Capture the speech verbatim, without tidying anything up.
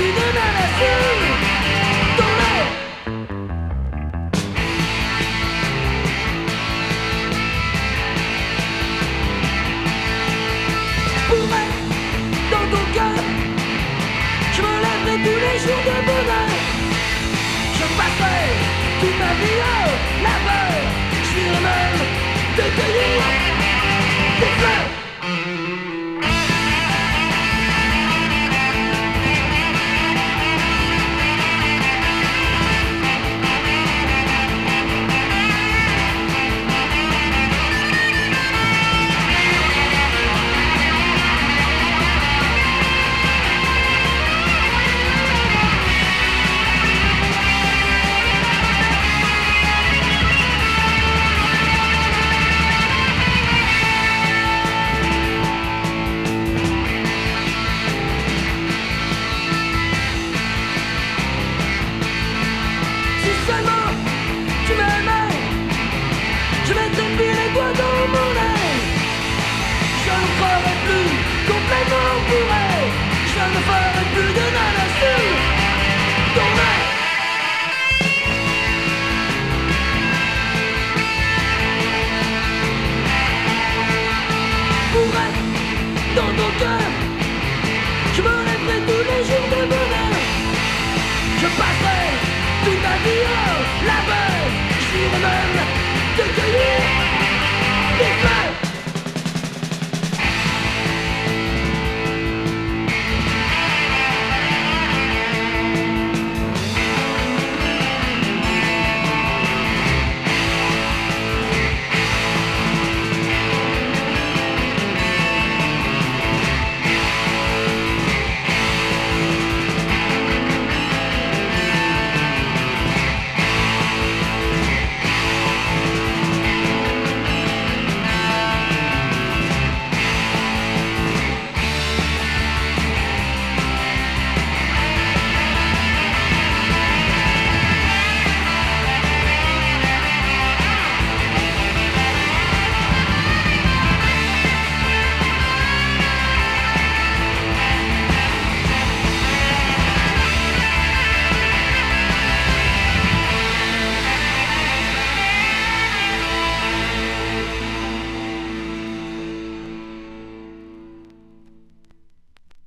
d'une nation dans l'air. Pour être dans ton cœur, je me lèverai tous les jours de bonheur. Je passerai toute ma vie au laveur. Je dirai même de cueillir des fleurs. Je mettrai plus les doigts dans mon nez. Je ne ferai plus complètement bourré. Je ne ferai plus